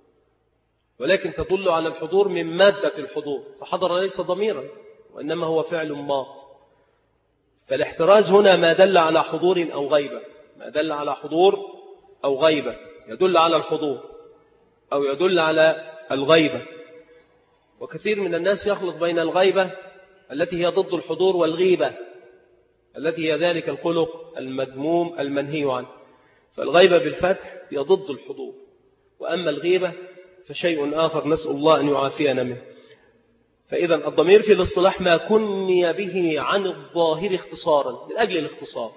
ولكن تدل على الحضور من مادة الحضور، فحضر ليس ضميرا وإنما هو فعل ماض. فالاحتراز هنا ما دل على حضور أو غيبة، ما دل على حضور أو غيبة، يدل على الحضور أو يدل على الغيبة. وكثير من الناس يخلط بين الغيبة التي هي ضد الحضور والغيبة التي هي ذلك الخلق المذموم المنهي عنه. فالغيبة بالفتح هي ضد الحضور، وأما الغيبة فشيء آخر نسأل الله أن يعافينا منه. فإذا الضمير في الاصطلاح ما كني به عن الظاهر اختصارا من أجل الاختصار،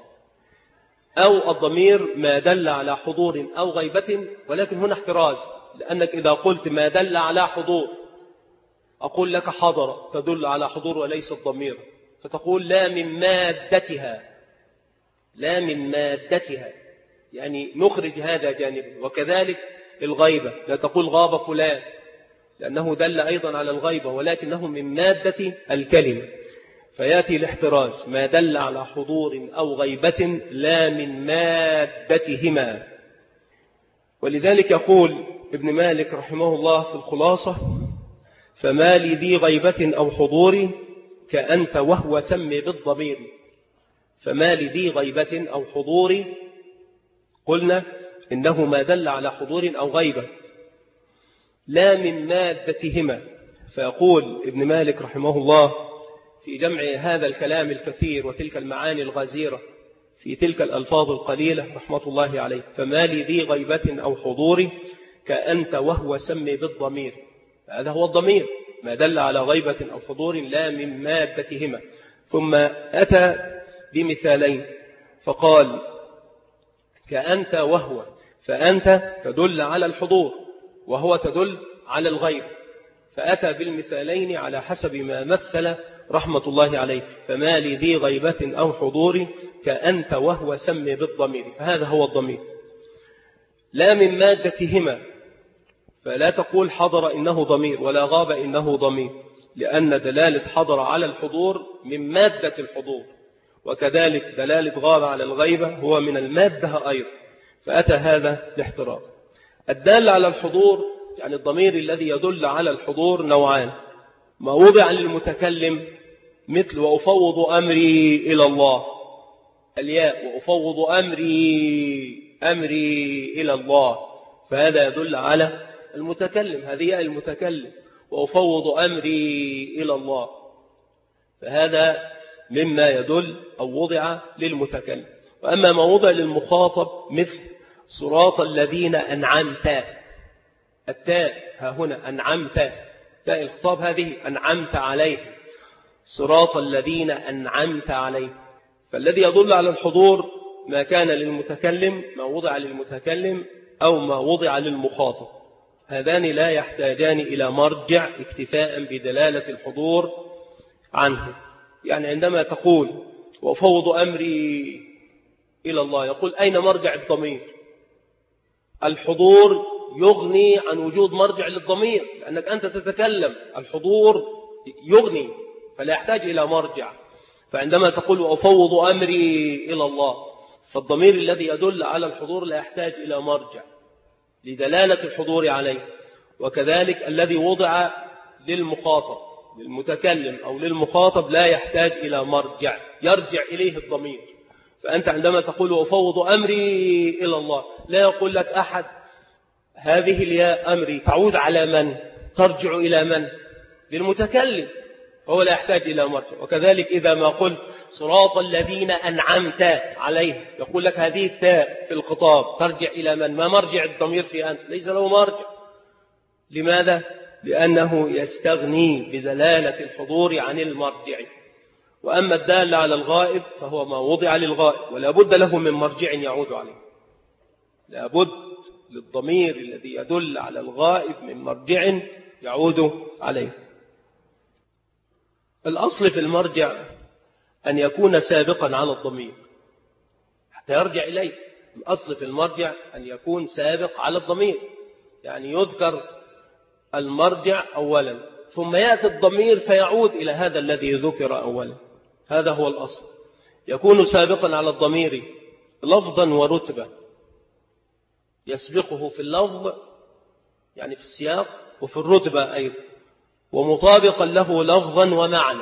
أو الضمير ما دل على حضور أو غيبة، ولكن هنا احتراز، لأنك إذا قلت ما دل على حضور أقول لك حضر تدل على حضور وليس الضمير، فتقول لا من مادتها، لا من مادتها، يعني نخرج هذا جانبا. وكذلك الغيبة لا تقول غاب فلان لأنه دل أيضا على الغيبة ولكنه من مادة الكلمة، فيأتي الاحتراز ما دل على حضور أو غيبة لا من مادتهما. ولذلك يقول ابن مالك رحمه الله في الخلاصة فما لي ذي غيبة أو حضور كأنت وهو سمي بالضمير. فما لي ذي غيبة أو حضور قلنا إنه ما دل على حضور أو غيبة لا من مادتهما. فيقول ابن مالك رحمه الله في جمع هذا الكلام الكثير وتلك المعاني الغزيرة في تلك الألفاظ القليلة رحمة الله عليه فما لي ذي غيبة أو حضور كأنت وهو سمي بالضمير. هذا هو الضمير ما دل على غيبة أو حضور لا من مادتهما. ثم أتى بمثالين فقال كأنت وهو، فأنت تدل على الحضور وهو تدل على الغيب، فأتى بالمثالين على حسب ما مثل رحمة الله عليه. فما لي ذي غيبة أو حضور كأنت وهو سمي بالضمير، فهذا هو الضمير لا من مادتهما. فلا تقول حضر إنه ضمير ولا غاب إنه ضمير، لأن دلالة حضر على الحضور من مادة الحضور، وكذلك دلالة غاب على الغيبة هو من المادة أيضا، فأتى هذا الاحتراز. الدال على الحضور يعني الضمير الذي يدل على الحضور نوعان: ما وضع للمتكلم مثل وأفوض أمري إلى الله، الياء وأفوض أمري أمري إلى الله، فهذا يدل على المتكلم، هذه ياء المتكلم، وأفوض أمري إلى الله، فهذا مما يدل أو وضع للمتكلم. وأما ما وضع للمخاطب مثل صراط الذين أنعمت، التاء ها هنا أنعمت، تاء الخطاب هذه أنعمت عليه، صراط الذين أنعمت عليه. فالذي يدل على الحضور ما كان للمتكلم، ما وضع للمتكلم أو ما وضع للمخاطب، هذان لا يحتاجان إلى مرجع اكتفاء بدلالة الحضور عنه. يعني عندما تقول وأفوض أمري إلى الله يقول أين مرجع الضمير؟ الحضور يغني عن وجود مرجع للضمير، لأنك أنت تتكلم، الحضور يغني فلا يحتاج إلى مرجع. فعندما تقول وأفوض أمري إلى الله فالضمير الذي يدل على الحضور لا يحتاج إلى مرجع لدلالة الحضور عليه. وكذلك الذي وضع للمخاطب للمتكلم أو للمخاطب لا يحتاج إلى مرجع يرجع إليه الضمير. فأنت عندما تقول وأفوض أمري إلى الله لا يقول لك أحد هذه الياء أمري تعود على من؟ ترجع إلى من؟ للمتكلم، فهو لا يحتاج إلى مرجع. وكذلك إذا ما قلت صراط الذين أنعمت عليه يقول لك هذه التاء في الخطاب ترجع إلى من؟ ما مرجع الضمير في أنت؟ ليس له مرجع. لماذا؟ لأنه يستغني بدلالة الحضور عن المرجع. وأما الدال على الغائب فهو ما وضع للغائب ولا بد له من مرجع يعود عليه. لابد للضمير الذي يدل على الغائب من مرجع يعود عليه. الأصل في المرجع أن يكون سابقا على الضمير حتى يرجع إليه. الأصل في المرجع أن يكون سابق على الضمير، يعني يذكر المرجع أولا ثم يأتي الضمير فيعود إلى هذا الذي ذكر أولا. هذا هو الأصل، يكون سابقا على الضمير لفظا ورتبة، يسبقه في اللفظ يعني في السياق وفي الرتبة أيضا، ومطابقا له لفظا ومعنى،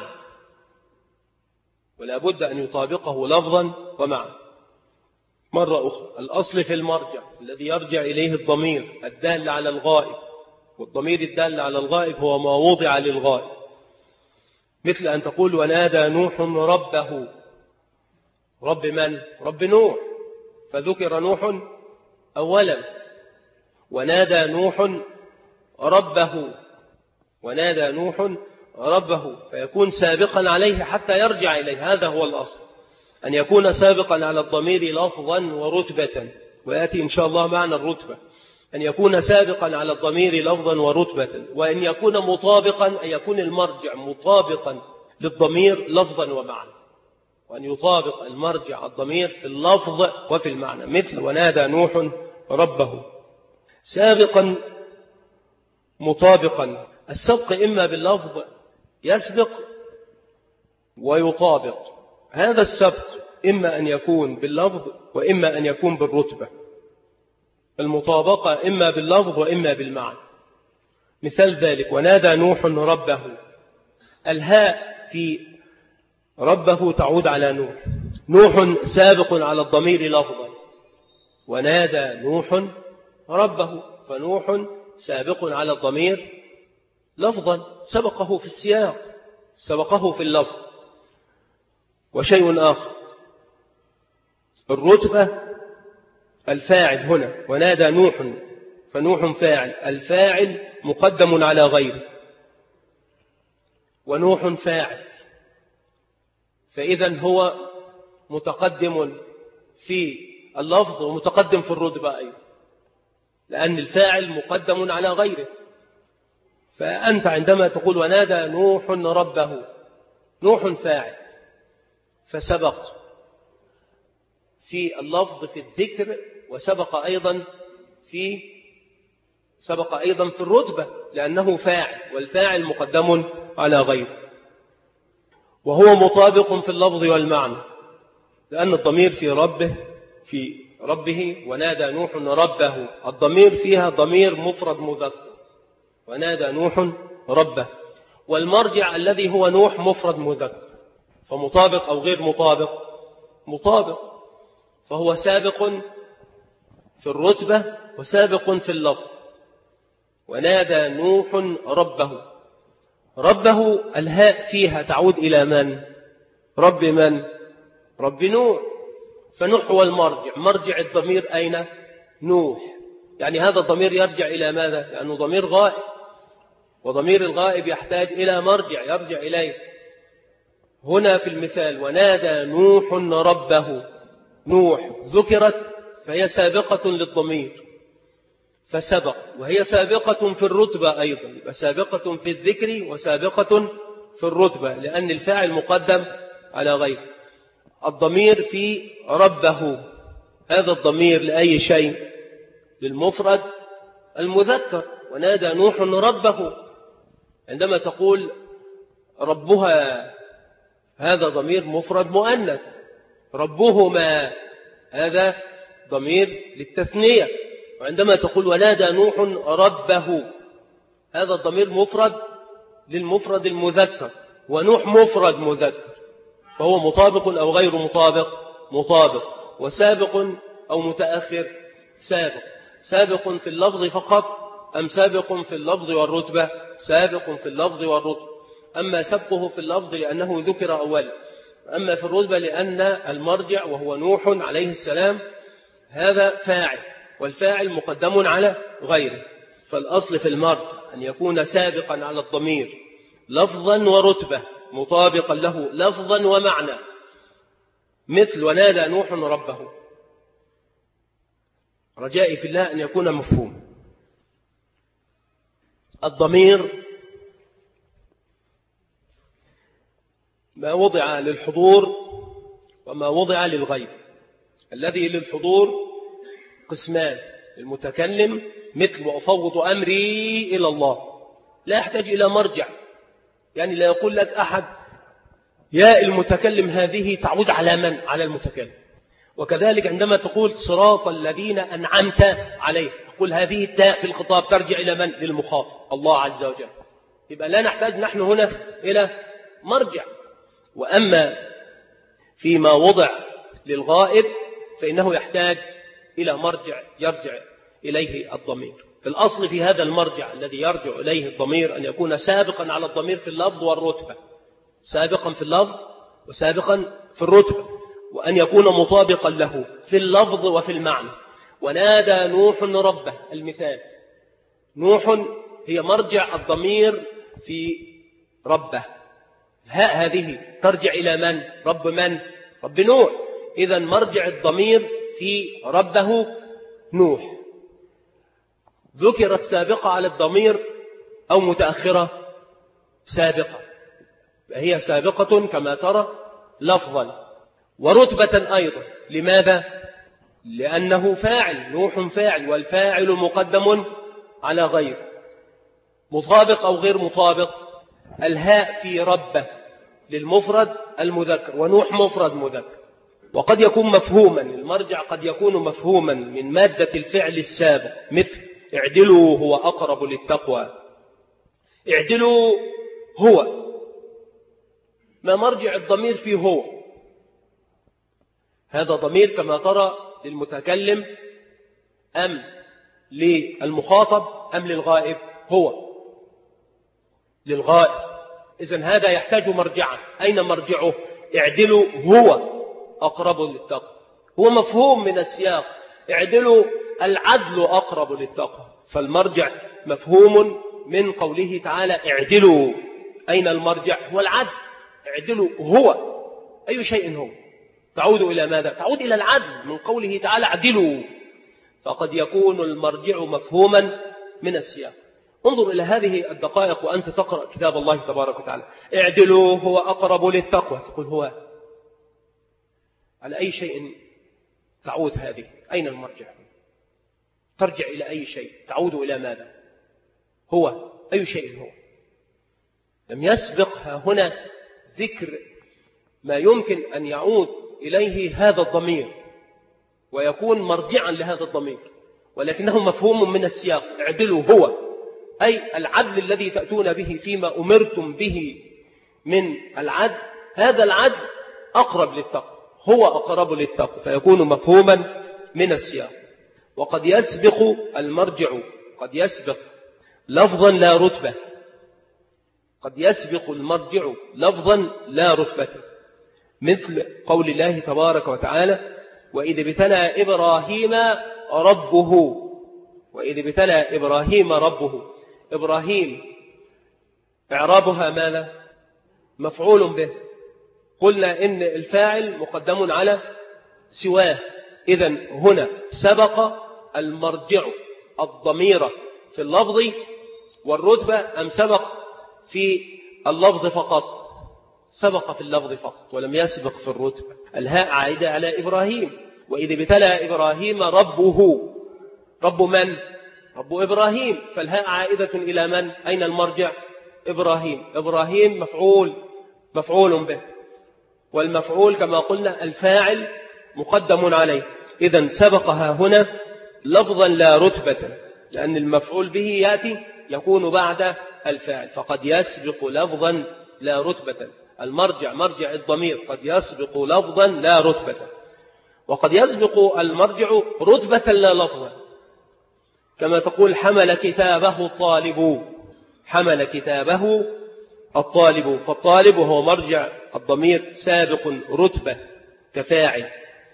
ولا بد أن يطابقه لفظا ومعنى. مرة أخرى، الأصل في المرجع الذي يرجع إليه الضمير الدال على الغائب، والضمير الدال على الغائب هو ما وضع للغائب، مثل أن تقول ونادى نوح ربه. رب من؟ رب نوح، فذكر نوح أولا، ونادى نوح ربه، ونادى نوح ربه، فيكون سابقا عليه حتى يرجع إليه. هذا هو الأصل، أن يكون سابقا على الضمير لفظا ورتبة، ويأتي إن شاء الله معنى الرتبة. أن يكون سابقا على الضمير لفظا ورتبة، وأن يكون مطابقا، أن يكون المرجع مطابقا للضمير لفظا ومعنى، وأن يطابق المرجع الضمير في اللفظ وفي المعنى، مثل ونادى نوح ربه. سابقا مطابقا، السبق إما باللفظ يسبق ويطابق، هذا السبق إما أن يكون باللفظ وإما أن يكون بالرتبة. المطابقة إما باللفظ وإما بالمعنى. مثال ذلك ونادى نوح ربه، الهاء في ربه تعود على نوح، نوح سابق على الضمير لفظا، ونادى نوح ربه، فنوح سابق على الضمير لفظا، سبقه في السياق، سبقه في اللفظ. وشيء آخر، الرتبة الفاعل هنا ونادى نوح، فنوح فاعل، الفاعل مقدم على غيره، ونوح فاعل، فإذا هو متقدم في اللفظ ومتقدم في الرتبة أيضا، لأن الفاعل مقدم على غيره. فأنت عندما تقول ونادى نوح ربه، نوح فاعل فسبق في اللفظ في الذكر، وسبق أيضا في سبق أيضا في الرتبة، لأنه فاعل، والفاعل مقدم على غيره. وهو مطابق في اللفظ والمعنى، لأن الضمير في ربه في ربه ونادى نوح ربه، الضمير فيها ضمير مفرد مذكر، ونادى نوح ربه، والمرجع الذي هو نوح مفرد مذكر، فمطابق أو غير مطابق؟ مطابق، فهو سابق في الرتبة وسابق في اللفظ. ونادى نوح ربه، ربه الهاء فيها تعود إلى من؟ رب من؟ رب نوح، فنوح هو المرجع، مرجع الضمير أين؟ نوح، يعني هذا الضمير يرجع إلى ماذا؟ لأنه ضمير غائب، وضمير الغائب يحتاج إلى مرجع يرجع إليه. هنا في المثال ونادى نوح ربه، نوح ذكرت فهي سابقة للضمير فسبق، وهي سابقة في الرتبة أيضا، وسابقة في الذكر وسابقة في الرتبة، لأن الفاعل مقدم على غيره. الضمير في ربه، هذا الضمير لأي شيء؟ للمفرد المذكر، ونادى نوح ربه. عندما تقول ربها، هذا ضمير مفرد مؤنث، ربهما هذا ضمير للتثنية. وعندما تقول ونادى نوح ربه، هذا الضمير مفرد للمفرد المذكر، ونوح مفرد مذكر، فهو مطابق أو غير مطابق؟ مطابق. وسابق أو متأخر؟ سابق. سابق في اللفظ فقط أم سابق في اللفظ والرتبة؟ سابق في اللفظ والرتبة. أما سبقه في اللفظ لأنه ذكر أولا، أما في الرتبة لأن المرجع وهو نوح عليه السلام هذا فاعل، والفاعل مقدم على غيره. فالأصل في المرجع أن يكون سابقا على الضمير لفظا ورتبة، مطابقا له لفظا ومعنى، مثل ونادى نوح ربه. رجائي في الله أن يكون مفهوم. الضمير ما وضع للحضور وما وضع للغيب. الذي للحضور قسمان: المتكلم مثل وأفوض أمري إلى الله، لا يحتاج إلى مرجع، يعني لا يقول لك أحد يا المتكلم هذه تعود على من؟ على المتكلم. وكذلك عندما تقول صراط الذين أنعمت عليه، تقول هذه التاء في الخطاب ترجع إلى من؟ للمخاطب الله عز وجل. يبقى لا نحتاج نحن هنا إلى مرجع. وأما فيما وضع للغائب فإنه يحتاج إلى مرجع يرجع إليه الضمير. الأصل في هذا المرجع الذي يرجع إليه الضمير أن يكون سابقا على الضمير في اللفظ والرتبة، سابقا في اللفظ وسابقا في الرتبة، وأن يكون مطابقا له في اللفظ وفي المعنى. ونادى نوح ربه، المثال نوح هي مرجع الضمير في ربه، الهاء هذه ترجع إلى من؟ رب من؟ رب نوح. إذن مرجع الضمير في ربه نوح. ذكرت سابقة على الضمير أو متأخرة؟ سابقة، هي سابقة كما ترى لفظا ورتبة أيضا. لماذا؟ لأنه فاعل، نوح فاعل، والفاعل مقدم على غير. مطابق أو غير مطابق؟ الهاء في ربه للمفرد المذكر، ونوح مفرد مذكر. وقد يكون مفهوما، المرجع قد يكون مفهوما من مادة الفعل السابق، مثل اعدلوا هو أقرب للتقوى. اعدلوا هو، ما مرجع الضمير فيه هو؟ هذا ضمير كما ترى للمتكلم أم للمخاطب أم للغائب؟ هو للغائب. إذن هذا يحتاج مرجعا. أين مرجعه؟ اعدلوا هو أقرب للتقوى، هو مفهوم من السياق. اعدلوا العدل أقرب للتقوى، فالمرجع مفهوم من قوله تعالى اعدلوا. أين المرجع؟ هو العدل. اعدلوا هو، أي شيء هو؟ تعود إلى ماذا؟ تعود إلى العدل من قوله تعالى اعدلوا. فقد يكون المرجع مفهوما من السياق. انظر إلى هذه الدقائق وأنت تقرأ كتاب الله تبارك وتعالى. اعدلوا هو أقرب للتقوى، تقول هو، على أي شيء تعود هذه؟ أين المرجع؟ ترجع إلى أي شيء؟ تعود إلى ماذا؟ هو، أي شيء هو؟ لم يسبق هنا ذكر ما يمكن أن يعود إليه هذا الضمير ويكون مرجعا لهذا الضمير، ولكنه مفهوم من السياق. اعدلوا هو، أي العدل الذي تأتون به فيما أمرتم به من العدل، هذا العدل أقرب للتقوى، هو أقرب للتقوى، فيكون مفهوما من السياق. وقد يسبق المرجع، قد يسبق لفظا لا رتبة، قد يسبق المرجع لفظا لا رتبة، مثل قول الله تبارك وتعالى وإذ ابتلى إبراهيم ربه، وإذ ابتلى إبراهيم ربه. إبراهيم إعرابها ماذا؟ مفعول به. قلنا إن الفاعل مقدم على سواه، إذن هنا سبق المرجع الضمير في اللفظ والرتبة أم سبق في اللفظ فقط؟ سبق في اللفظ فقط ولم يسبق في الرتبة. الهاء عائدة على إبراهيم. وإذ ابتلى إبراهيم ربه، رب من؟ رب إبراهيم، فالهاء عائدة إلى من؟ أين المرجع؟ إبراهيم. إبراهيم مفعول، مفعول به، والمفعول كما قلنا الفاعل مقدم عليه. إذن سبقها هنا لفظا لا رتبة، لأن المفعول به يأتي يكون بعد الفاعل، فقد يسبق لفظا لا رتبة. المرجع مرجع الضمير قد يسبق لفظا لا رتبة، وقد يسبق المرجع رتبة لا لفظا، كما تقول حمل كتابه الطالب، حمل كتابه الطالب، فالطالب هو مرجع الضمير سابق رتبة كفاعل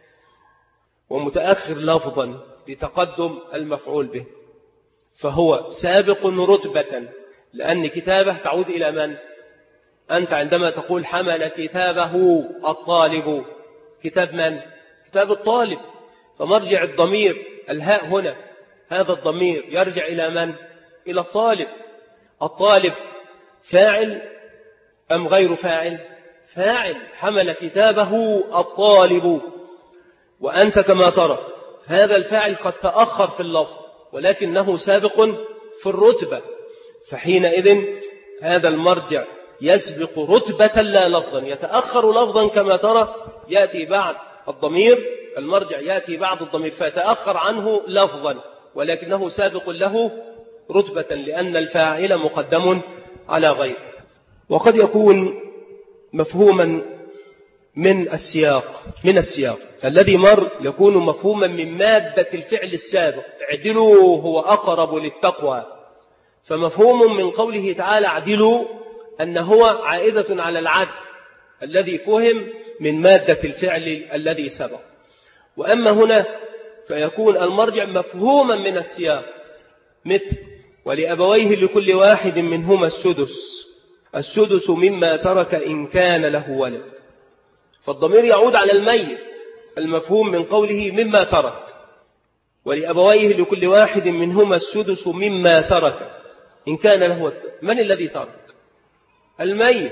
ومتأخر لفظا لتقدم المفعول به، فهو سابق رتبة، لأن كتابه تعود إلى من؟ أنت عندما تقول حمل كتابه الطالب، كتاب من؟ كتاب الطالب، فمرجع الضمير الهاء هنا هذا الضمير يرجع إلى من؟ إلى الطالب. الطالب فاعل أم غير فاعل؟ فاعل، حمل كتابه الطالب، وأنت كما ترى هذا الفاعل قد تأخر في اللفظ ولكنه سابق في الرتبة، فحينئذ هذا المرجع يسبق رتبة لا لفظا، يتأخر لفظا كما ترى، يأتي بعد الضمير، المرجع يأتي بعد الضمير فيتأخر عنه لفظا ولكنه سابق له رتبة، لأن الفاعل مقدم على غيره. وقد يكون مفهوما من السياق من السياق الذي مر يكون مفهوما من مادة الفعل السابق، اعدلوا هو أقرب للتقوى، فمفهوم من قوله تعالى اعدلوا أن هو عائدة على العدل الذي فهم من مادة الفعل الذي سبق. وأما هنا فيكون المرجع مفهوما من السياق، مثل ولأبويه لكل واحد منهما السدس السدس مما ترك إن كان له ولد، فالضمير يعود على الميت المفهوم من قوله مما ترك، ولأبويه لكل واحد منهما السدس مما ترك إن كان له ولد. من الذي ترك؟ الميت.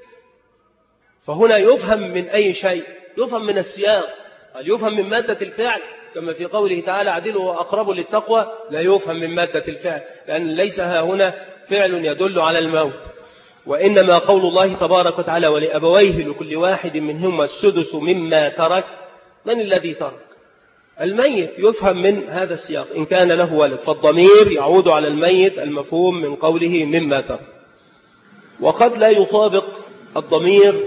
فهنا يفهم من أي شيء؟ يفهم من السياق. هل يفهم من مادة الفعل كما في قوله تعالى عدله وأقرب للتقوى؟ لا يفهم من مادة الفعل، لأن ليس ها هنا فعل يدل على الموت، وإنما قول الله تبارك وتعالى ولأبويه لكل واحد منهما السدس مما ترك. من الذي ترك؟ الميت. يفهم من هذا السياق إن كان له ولد، فالضمير يعود على الميت المفهوم من قوله مما ترك. وقد لا يطابق الضمير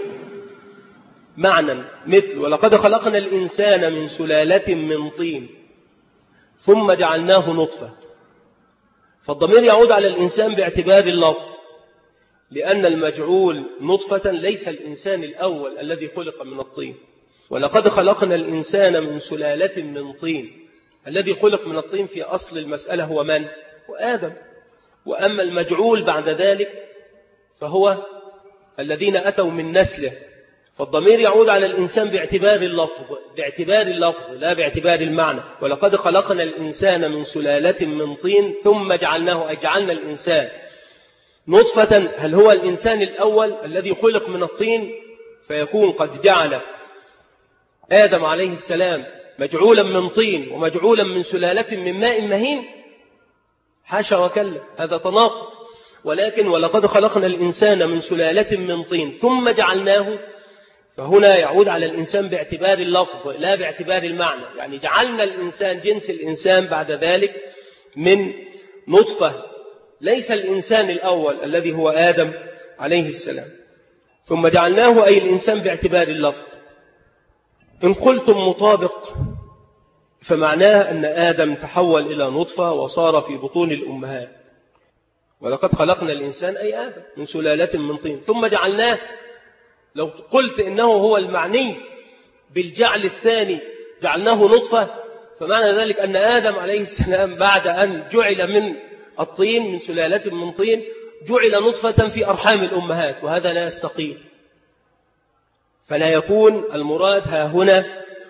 معنى، مثل ولقد خلقنا الإنسان من سلالة من طين ثم جعلناه نطفة، فالضمير يعود على الإنسان باعتبار اللفظ، لأن المجعول نطفة ليس الإنسان الأول الذي خلق من الطين. ولقد خلقنا الإنسان من سلالة من طين، الذي خلق من الطين في أصل المسألة هو من؟ وآدم. وأما المجعول بعد ذلك فهو الذين أتوا من نسله، فالضمير يعود على الإنسان باعتبار اللفظ باعتبار اللفظ لا باعتبار المعنى. ولقد خلقنا الإنسان من سلالة من طين ثم جعلناه أجعلنا الإنسان نطفة. هل هو الإنسان الأول الذي خلق من الطين فيكون قد جعل آدم عليه السلام مجعولا من طين ومجعولا من سلالة من ماء مهين؟ حاشا وكلا، هذا تناقض. ولكن ولقد خلقنا الإنسان من سلالة من طين ثم جعلناه، فهنا يعود على الإنسان باعتبار اللفظ لا باعتبار المعنى، يعني جعلنا الإنسان جنس الإنسان بعد ذلك من نطفة، ليس الإنسان الأول الذي هو آدم عليه السلام. ثم جعلناه أي الإنسان باعتبار اللفظ. إن قلتم مطابق فمعناه أن آدم تحول إلى نطفة وصار في بطون الأمهات، ولقد خلقنا الإنسان أي آدم من سلالة من طين ثم جعلناه. لو قلت إنه هو المعني بالجعل الثاني جعلناه نطفة، فمعنى ذلك أن آدم عليه السلام بعد أن جعل من الطين من سلالة من طين جعل نطفة في أرحام الأمهات، وهذا لا يستقيم. فلا يكون المراد ها هنا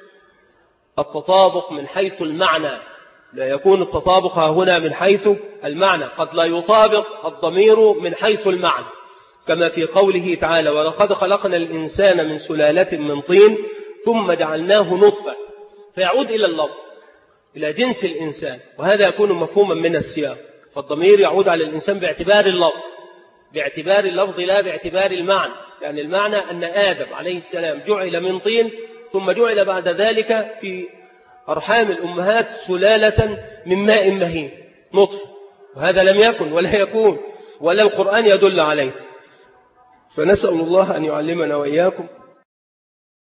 التطابق من حيث المعنى، لا يكون التطابق ها هنا من حيث المعنى، قد لا يطابق الضمير من حيث المعنى، كما في قوله تعالى ولقد خلقنا الإنسان من سلالة من طين ثم جعلناه نطفة، فيعود إلى اللفظ إلى جنس الإنسان، وهذا يكون مفهوما من السياق. فالضمير يعود على الإنسان باعتبار اللفظ باعتبار اللفظ لا باعتبار المعنى، يعني المعنى أن آدم عليه السلام جعل من طين ثم جعل بعد ذلك في أرحام الأمهات سلالة من ماء مهين نطفة، وهذا لم يكن ولا يكون ولا القرآن يدل عليه. فنسأل الله أن يعلمنا وإياكم